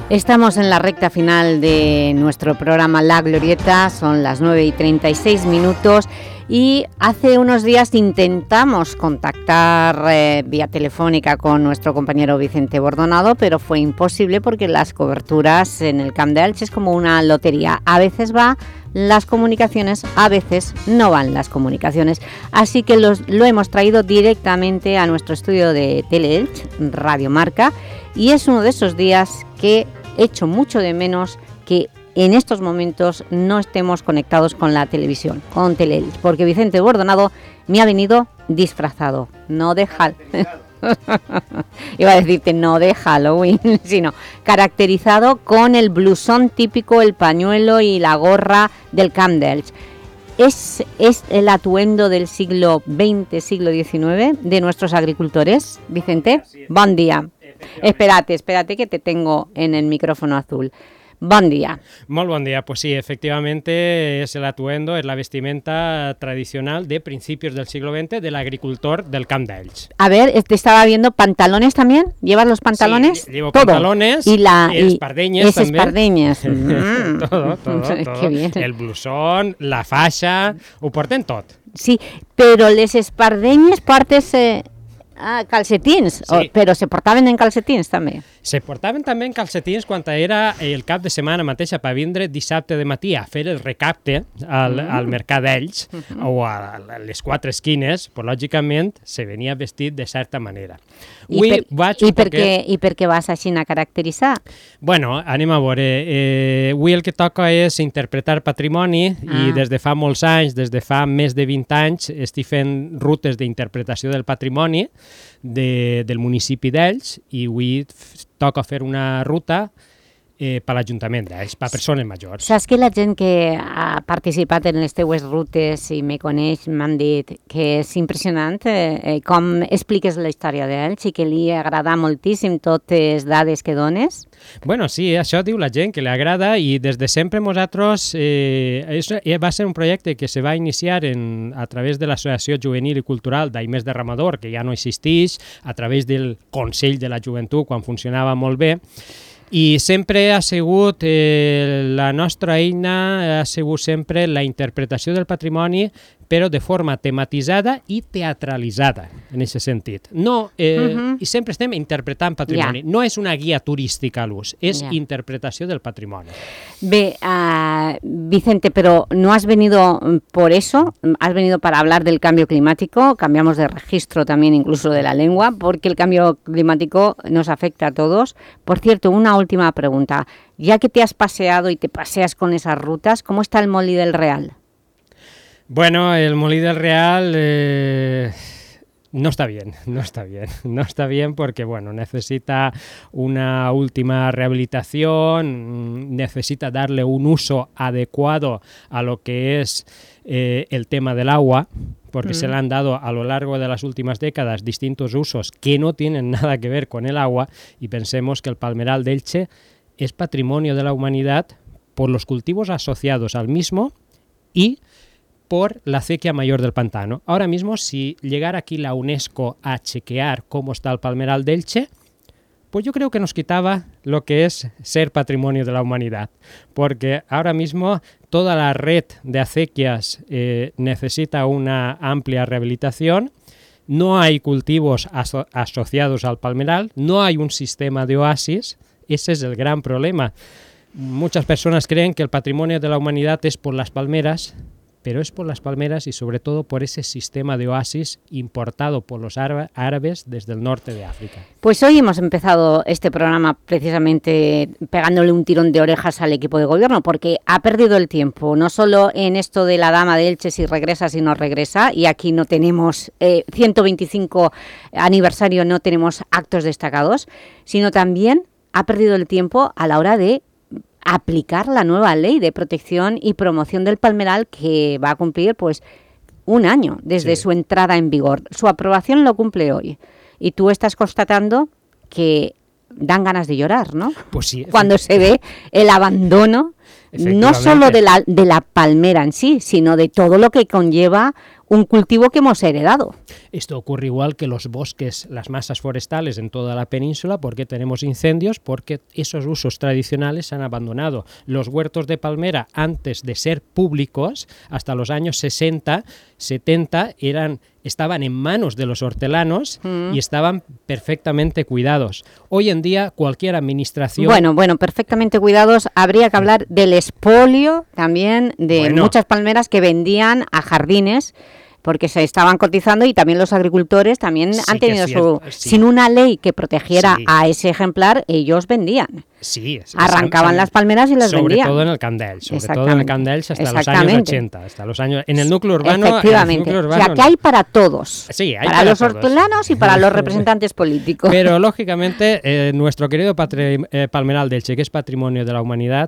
Estamos en la recta final de nuestro programa La Glorieta, son las 9:36 y hace unos días intentamos contactar vía telefónica con nuestro compañero Vicente Bordonado, pero fue imposible porque las coberturas en el Camp de Elche es como una lotería, a veces va las comunicaciones, a veces no van las comunicaciones, así que lo hemos traído directamente a nuestro estudio de Teleelch, Radio Marca, y es uno de esos días que echo mucho de menos que en estos momentos no estemos conectados con la televisión, con Teleelch, porque Vicente Bordonado me ha venido disfrazado, no de iba a decirte no de Halloween, sino caracterizado con el blusón típico, el pañuelo y la gorra del Camp de Elche. ¿Es el atuendo del siglo XX, siglo XIX de nuestros agricultores, Vicente? Bon día. Espérate que te tengo en el micrófono azul. Bon día. Molt bon día. Pues sí, efectivamente es el atuendo, es la vestimenta tradicional de principios del siglo XX del agricultor del Camp de Elche. A ver, te estaba viendo pantalones también. ¿Llevas los pantalones? Sí, llevo todo. Pantalones y espardeñes también. Espardeñes. todo. Qué bien. El blusón, la faixa, ho porten tot. Sí, pero les espardeñes partes... calcetins, sí. Però se portaven en calcetins també? Se portaven també en calcetins quan era el cap de setmana mateixa per vindre dissabte de matí a fer el recapte al mercat d'Ells o a les quatre esquines, però lògicament se venia vestit de certa manera. I per què vas així a caracteritzar? Bueno, anem a veure. Avui el que toca és interpretar patrimoni i des de fa molts anys, des de fa més de 20 anys, estic fent rutes d'interpretació del patrimoni del municipi d'Ells i avui toca fer una ruta per l'Ajuntament d'Ells, per persones majors. Saps que la gent que ha participat en les teues rutes i me coneix m'han dit que és impressionant com expliques la història d'Ells i que li agrada moltíssim totes les dades que dones? Bueno, sí, això diu la gent, que li agrada i des de sempre nosaltres va ser un projecte que se va iniciar a través de l'Associació Juvenil i Cultural d'Aimés Derramador, que ja no existeix, a través del Consell de la Joventut, quan funcionava molt bé, i sempre ha sigut la nostra eina, ha sigut sempre la interpretació del patrimoni, però de forma tematitzada i teatralitzada, en aquest sentit. No, i sempre estem interpretant patrimoni. No és una guia turística a l'ús, és interpretació del patrimoni. Bé, Vicente, pero no has venido por eso, has venido para hablar del cambio climático, cambiamos de registro también incluso de la lengua, porque el cambio climático nos afecta a todos. Por cierto, una última pregunta, ya que te has paseado y te paseas con esas rutas, ¿cómo está el Molí del Real? Bueno, el Molí del Real no está bien porque bueno, necesita una última rehabilitación, necesita darle un uso adecuado a lo que es el tema del agua, porque se le han dado a lo largo de las últimas décadas distintos usos que no tienen nada que ver con el agua, y pensemos que el Palmeral d'Elche es patrimonio de la humanidad por los cultivos asociados al mismo y por la acequia mayor del pantano. Ahora mismo, si llegara aquí la UNESCO a chequear cómo está el Palmeral d'Elche, pues yo creo que nos quitaba lo que es ser patrimonio de la humanidad, porque ahora mismo toda la red de acequias necesita una amplia rehabilitación, no hay cultivos asociados al palmeral, no hay un sistema de oasis, ese es el gran problema. Muchas personas creen que el patrimonio de la humanidad es por las palmeras, pero es por las palmeras y sobre todo por ese sistema de oasis importado por los árabes desde el norte de África. Pues hoy hemos empezado este programa precisamente pegándole un tirón de orejas al equipo de gobierno, porque ha perdido el tiempo, no solo en esto de la Dama de Elche, si regresa, si no regresa, y aquí no tenemos 125 aniversario, no tenemos actos destacados, sino también ha perdido el tiempo a la hora de aplicar la nueva ley de protección y promoción del palmeral, que va a cumplir pues un año desde su entrada en vigor. Su aprobación lo cumple hoy y tú estás constatando que dan ganas de llorar, ¿no? Pues sí. Cuando se ve el abandono no solo de la palmera en sí, sino de todo lo que conlleva un cultivo que hemos heredado. Esto ocurre igual que los bosques, las masas forestales en toda la península. ¿Por qué tenemos incendios? Porque esos usos tradicionales se han abandonado. Los huertos de palmera, antes de ser públicos, hasta los años 60, 70, estaban en manos de los hortelanos y estaban perfectamente cuidados. Hoy en día cualquier administración... Bueno, perfectamente cuidados. Habría que hablar del expolio también de muchas palmeras que vendían a jardines, porque se estaban cotizando, y también los agricultores también han tenido sin una ley que protegiera a ese ejemplar, ellos vendían. Sí, arrancaban las palmeras y las vendían. Sobre todo en el Candelch, hasta los años 80, en el núcleo urbano. Efectivamente. O sea, que hay para todos, sí, hay para los hortelanos y para los representantes políticos. Pero, lógicamente, nuestro querido palmeral del Che, que es patrimonio de la humanidad,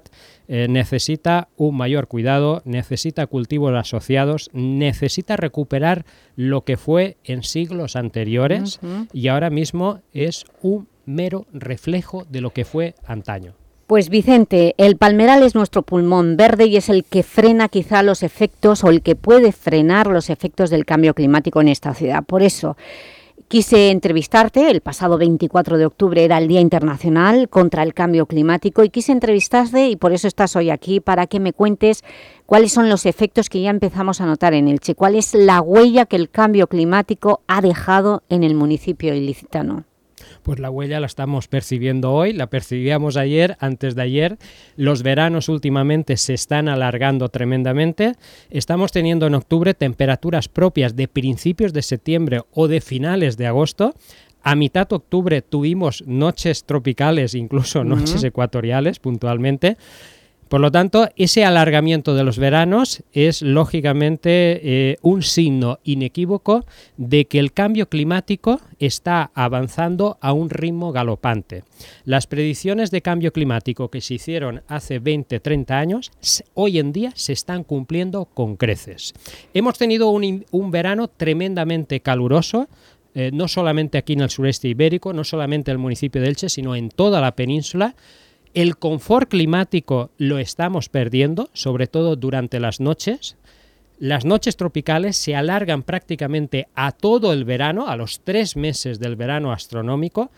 necesita un mayor cuidado, necesita cultivos asociados, necesita recuperar lo que fue en siglos anteriores, y ahora mismo es un mero reflejo de lo que fue antaño. Pues Vicente, el palmeral es nuestro pulmón verde y es el que frena quizá los efectos, o el que puede frenar los efectos del cambio climático en esta ciudad. Por eso quise entrevistarte. El pasado 24 de octubre era el Día Internacional contra el Cambio Climático, y quise entrevistarte, y por eso estás hoy aquí, para que me cuentes cuáles son los efectos que ya empezamos a notar en Elche, cuál es la huella que el cambio climático ha dejado en el municipio ilicitano. Pues la huella la estamos percibiendo hoy, la percibíamos ayer, antes de ayer. Los veranos últimamente se están alargando tremendamente. Estamos teniendo en octubre temperaturas propias de principios de septiembre o de finales de agosto. A mitad de octubre tuvimos noches tropicales, incluso noches ecuatoriales puntualmente. Por lo tanto, ese alargamiento de los veranos es lógicamente un signo inequívoco de que el cambio climático está avanzando a un ritmo galopante. Las predicciones de cambio climático que se hicieron hace 20-30 años, hoy en día se están cumpliendo con creces. Hemos tenido un verano tremendamente caluroso, no solamente aquí en el sureste ibérico, no solamente en el municipio de Elche, sino en toda la península. El confort climático lo estamos perdiendo, sobre todo durante las noches. Las noches tropicales se alargan prácticamente a todo el verano, a los 3 meses del verano astronómico.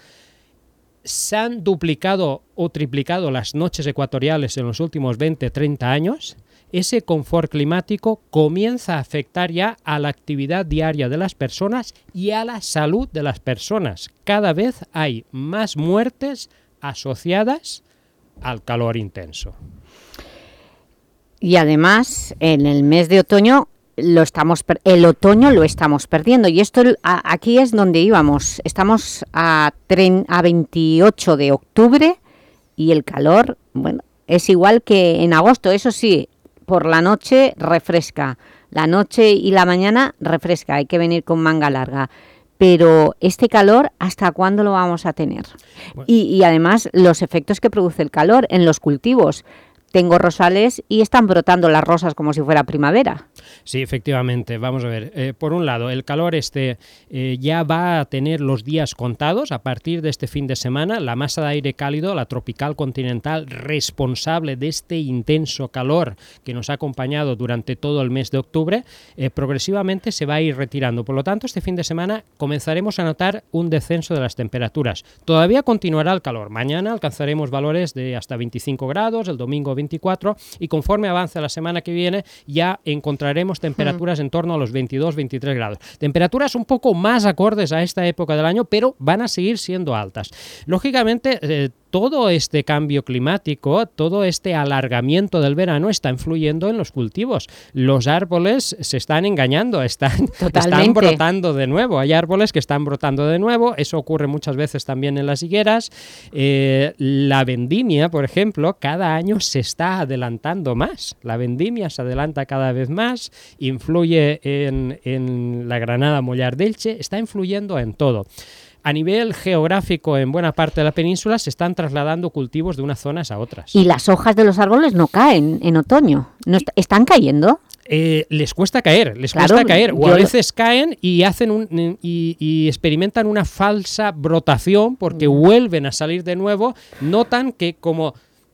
Se han duplicado o triplicado las noches ecuatoriales en los últimos 20-30 años. Ese confort climático comienza a afectar ya a la actividad diaria de las personas y a la salud de las personas. Cada vez hay más muertes asociadas al calor intenso. Y además, en el mes de otoño el otoño lo estamos perdiendo, y esto aquí es donde íbamos. Estamos a 28 de octubre y el calor, bueno, es igual que en agosto. Eso sí, por la noche refresca, la noche y la mañana refresca, hay que venir con manga larga. Pero este calor, ¿hasta cuándo lo vamos a tener? Bueno. Y además, los efectos que produce el calor en los cultivos. Tengo rosales y están brotando las rosas como si fuera primavera. Sí, efectivamente. Vamos a ver. Por un lado, el calor ya va a tener los días contados. A partir de este fin de semana, la masa de aire cálido, la tropical continental, responsable de este intenso calor que nos ha acompañado durante todo el mes de octubre, progresivamente se va a ir retirando. Por lo tanto, este fin de semana comenzaremos a notar un descenso de las temperaturas. Todavía continuará el calor. Mañana alcanzaremos valores de hasta 25 grados, el domingo 24, y conforme avance la semana que viene ya encontraremos temperaturas en torno a los 22-23 grados. Temperaturas un poco más acordes a esta época del año, pero van a seguir siendo altas. Lógicamente, todo este cambio climático, todo este alargamiento del verano está influyendo en los cultivos. Los árboles se están engañando, están brotando de nuevo. Hay árboles que están brotando de nuevo. Eso ocurre muchas veces también en las higueras. La vendimia, por ejemplo, cada año se está adelantando más. La vendimia se adelanta cada vez más, influye en la Granada Mollar d'Elche, está influyendo en todo. A nivel geográfico, en buena parte de la península se están trasladando cultivos de unas zonas a otras. ¿Y las hojas de los árboles no caen en otoño? ¿Están cayendo? Les cuesta caer, o a veces caen y hacen y experimentan una falsa brotación porque vuelven a salir de nuevo, notan que como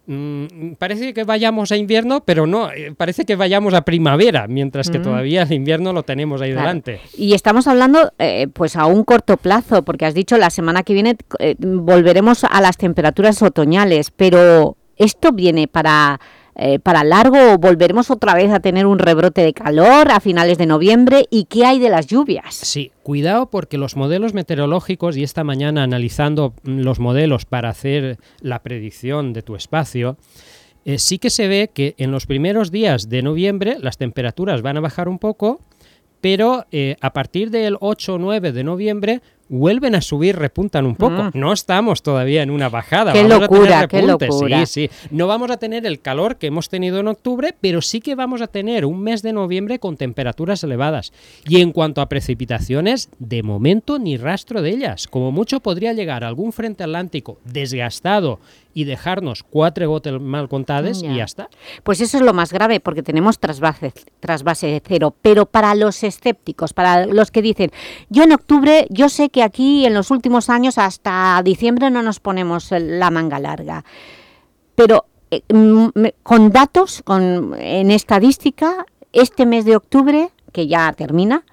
parece que vayamos a invierno, pero no, parece que vayamos a primavera, mientras que todavía el invierno lo tenemos ahí delante. Y estamos hablando pues a un corto plazo, porque has dicho la semana que viene volveremos a las temperaturas otoñales, pero ¿esto viene para largo o volveremos otra vez a tener un rebrote de calor a finales de noviembre? ¿Y qué hay de las lluvias? Sí, cuidado, porque los modelos meteorológicos, y esta mañana analizando los modelos para hacer la predicción de tu espacio, sí que se ve que en los primeros días de noviembre las temperaturas van a bajar un poco, pero a partir del 8 o 9 de noviembre vuelven a subir, repuntan un poco. No estamos todavía en una bajada. ¡Qué vamos locura, a tener repuntes. qué locura! Sí. No vamos a tener el calor que hemos tenido en octubre, pero sí que vamos a tener un mes de noviembre con temperaturas elevadas. Y en cuanto a precipitaciones, de momento ni rastro de ellas. Como mucho podría llegar algún frente atlántico desgastado y dejarnos 4 gotas mal contadas y ya está. Pues eso es lo más grave, porque tenemos trasvase de cero. Pero para los escépticos, para los que dicen, yo en octubre, yo sé que aquí en los últimos años hasta diciembre no nos ponemos la manga larga. Pero con datos, en estadística, este mes de octubre, que ya termina,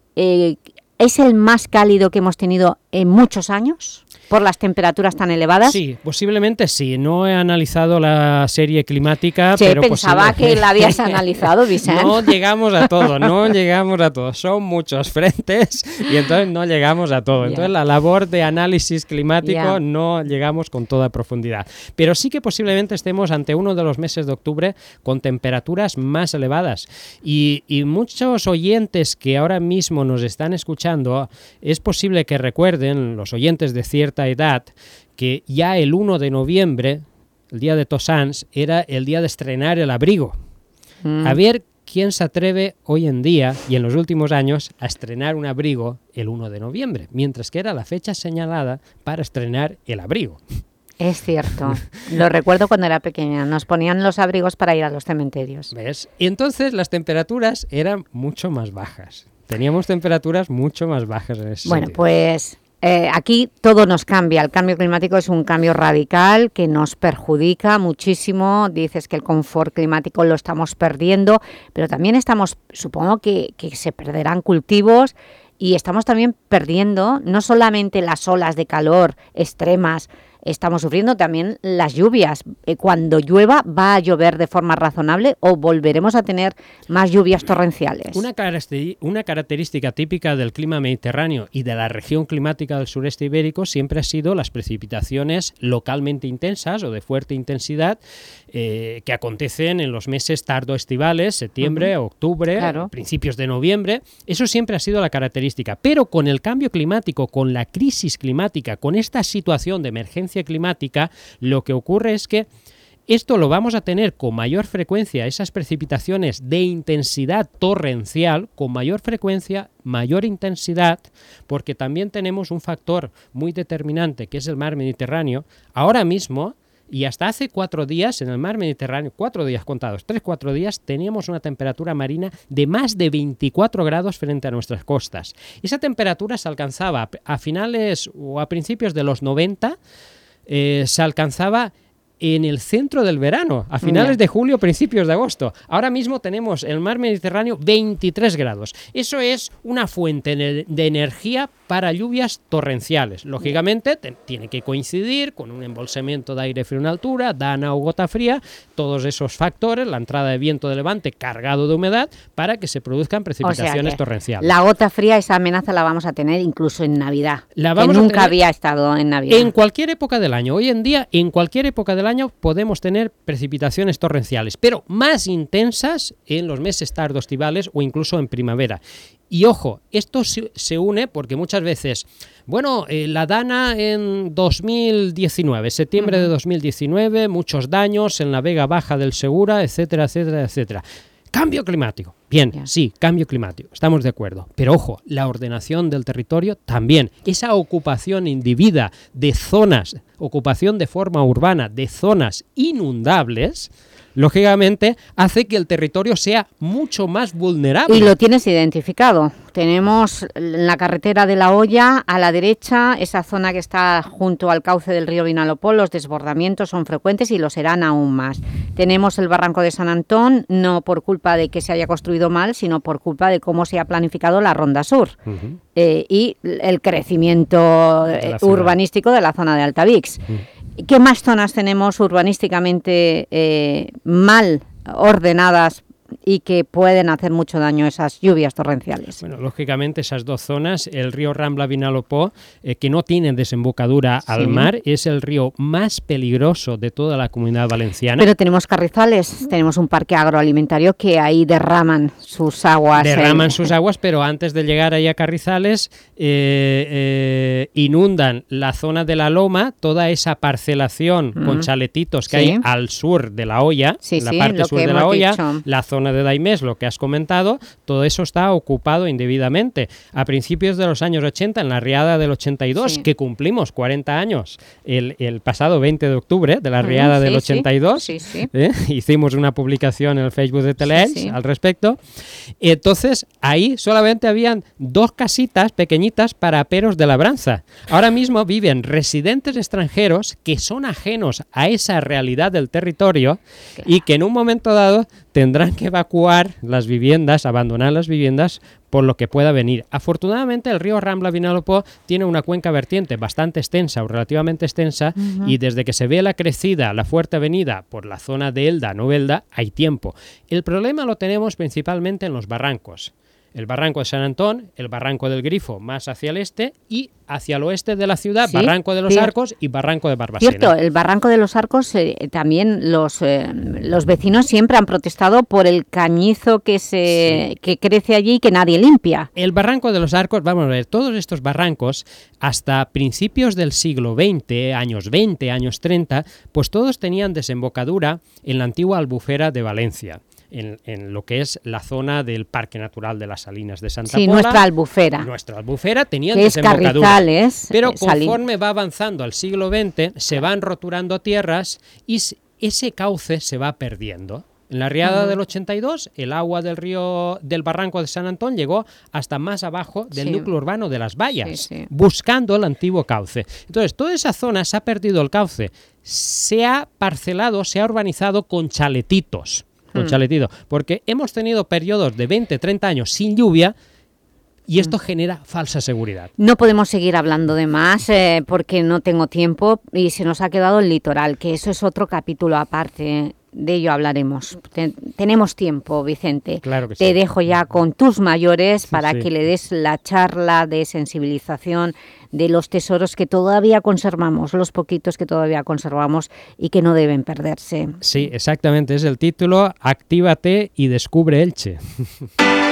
¿es el más cálido que hemos tenido en muchos años por las temperaturas tan elevadas? Sí, posiblemente sí. No he analizado la serie climática, pero pensaba que la habías analizado, Vicent. No llegamos a todo, Son muchos frentes y entonces no llegamos a todo. Entonces la labor de análisis climático no llegamos con toda profundidad. Pero sí que posiblemente estemos ante uno de los meses de octubre con temperaturas más elevadas. Y muchos oyentes que ahora mismo nos están escuchando, es posible que recuerden, los oyentes de cierta edad, que ya el 1 de noviembre, el día de Tossans, era el día de estrenar el abrigo. A ver quién se atreve hoy en día y en los últimos años a estrenar un abrigo el 1 de noviembre, mientras que era la fecha señalada para estrenar el abrigo. Es cierto, lo recuerdo cuando era pequeña, nos ponían los abrigos para ir a los cementerios. ¿Ves? Y entonces las temperaturas eran mucho más bajas. Teníamos temperaturas mucho más bajas en ese sentido. Pues aquí todo nos cambia. El cambio climático es un cambio radical que nos perjudica muchísimo. Dices que el confort climático lo estamos perdiendo, pero también supongo que se perderán cultivos y estamos también perdiendo no solamente las olas de calor extremas, estamos sufriendo también las lluvias. Cuando llueva, ¿va a llover de forma razonable o volveremos a tener más lluvias torrenciales? Una característica típica del clima mediterráneo y de la región climática del sureste ibérico siempre ha sido las precipitaciones localmente intensas o de fuerte intensidad que acontecen en los meses tardoestivales, septiembre, octubre, principios de noviembre. Eso siempre ha sido la característica. Pero con el cambio climático, con la crisis climática, con esta situación de emergencia climática, lo que ocurre es que esto lo vamos a tener con mayor frecuencia, esas precipitaciones de intensidad torrencial, con mayor frecuencia, mayor intensidad, porque también tenemos un factor muy determinante que es el mar Mediterráneo. Ahora mismo, y hasta hace 4 días en el mar Mediterráneo, 4 días contados, 3-4 días, teníamos una temperatura marina de más de 24 grados frente a nuestras costas. Esa temperatura se alcanzaba a finales o a principios de los 90, se alcanzaba en el centro del verano, a finales de julio, principios de agosto. Ahora mismo tenemos el mar Mediterráneo 23 grados. Eso es una fuente de energía para lluvias torrenciales. Lógicamente, tiene que coincidir con un embolsamiento de aire frío en altura, dana o gota fría, todos esos factores, la entrada de viento de levante cargado de humedad, para que se produzcan precipitaciones torrenciales. La gota fría, esa amenaza la vamos a tener incluso en Navidad, que nunca había estado en Navidad. En cualquier época del año. Hoy en día, en cualquier época del año podemos tener precipitaciones torrenciales, pero más intensas en los meses tardoestivales o incluso en primavera. Y ojo, esto se une porque muchas veces, la dana en 2019, septiembre de 2019, muchos daños en la Vega Baja del Segura, etcétera, etcétera, etcétera. Cambio climático. Bien, sí, cambio climático, estamos de acuerdo. Pero ojo, la ordenación del territorio también. Esa ocupación indebida de zonas, ocupación de forma urbana de zonas inundables, lógicamente hace que el territorio sea mucho más vulnerable. Y lo tienes identificado. Tenemos la carretera de La Hoya a la derecha, esa zona que está junto al cauce del río Vinalopó, los desbordamientos son frecuentes y lo serán aún más. Tenemos el barranco de San Antón, no por culpa de que se haya construido mal, sino por culpa de cómo se ha planificado la Ronda Sur y el crecimiento urbanístico de la zona de Altavix. ¿Qué más zonas tenemos urbanísticamente mal ordenadas y que pueden hacer mucho daño esas lluvias torrenciales? Bueno, lógicamente esas dos zonas, el río Rambla-Vinalopó, que no tiene desembocadura al mar, es el río más peligroso de toda la Comunidad Valenciana. Pero tenemos Carrizales, tenemos un parque agroalimentario que ahí derraman sus aguas. Sus aguas, pero antes de llegar ahí a Carrizales, inundan la zona de la Loma, toda esa parcelación con chaletitos que hay al sur de La Hoya, la parte sur de La Hoya, la zona de Daimés, lo que has comentado, todo eso está ocupado indebidamente. A principios de los años 80, en la riada del 82, que cumplimos 40 años, el pasado 20 de octubre de la riada del 82, hicimos una publicación en el Facebook de Teleelch al respecto. Entonces, ahí solamente habían 2 casitas pequeñitas para aperos de labranza. Ahora mismo viven residentes extranjeros que son ajenos a esa realidad del territorio y que en un momento dado tendrán que evacuar las viviendas, abandonar las viviendas por lo que pueda venir. Afortunadamente el río Rambla-Vinalopó tiene una cuenca vertiente bastante extensa o relativamente extensa y desde que se ve la crecida, la fuerte avenida por la zona de Elda, Novelda, hay tiempo. El problema lo tenemos principalmente en los barrancos. El barranco de San Antón, el barranco del Grifo más hacia el este y hacia el oeste de la ciudad, barranco de los Arcos y barranco de Barbacena. Cierto, el barranco de los Arcos también los vecinos siempre han protestado por el cañizo que crece allí y que nadie limpia. El barranco de los Arcos, vamos a ver, todos estos barrancos hasta principios del siglo XX, años 20, años 30, pues todos tenían desembocadura en la antigua Albufera de Valencia. En lo que es la zona del Parque Natural de las Salinas de Santa Pola. Nuestra albufera. Nuestra albufera tenía desembocadura. Carrizales, pero conforme va avanzando al siglo XX, se van roturando tierras y ese cauce se va perdiendo. En la riada del 82, el agua del barranco de San Antón llegó hasta más abajo del núcleo urbano de Las Vallas, buscando el antiguo cauce. Entonces, toda esa zona se ha perdido el cauce, se ha parcelado, se ha urbanizado con chaletitos. Porque hemos tenido periodos de 20, 30 años sin lluvia y esto genera falsa seguridad. No podemos seguir hablando de más porque no tengo tiempo y se nos ha quedado el litoral, que eso es otro capítulo aparte. De ello hablaremos. Tenemos tiempo, Vicente. Claro que Te dejo ya con tus mayores para que le des la charla de sensibilización de los tesoros que todavía conservamos, los poquitos que todavía conservamos y que no deben perderse. Sí, exactamente. Es el título. Actívate y descubre Elche.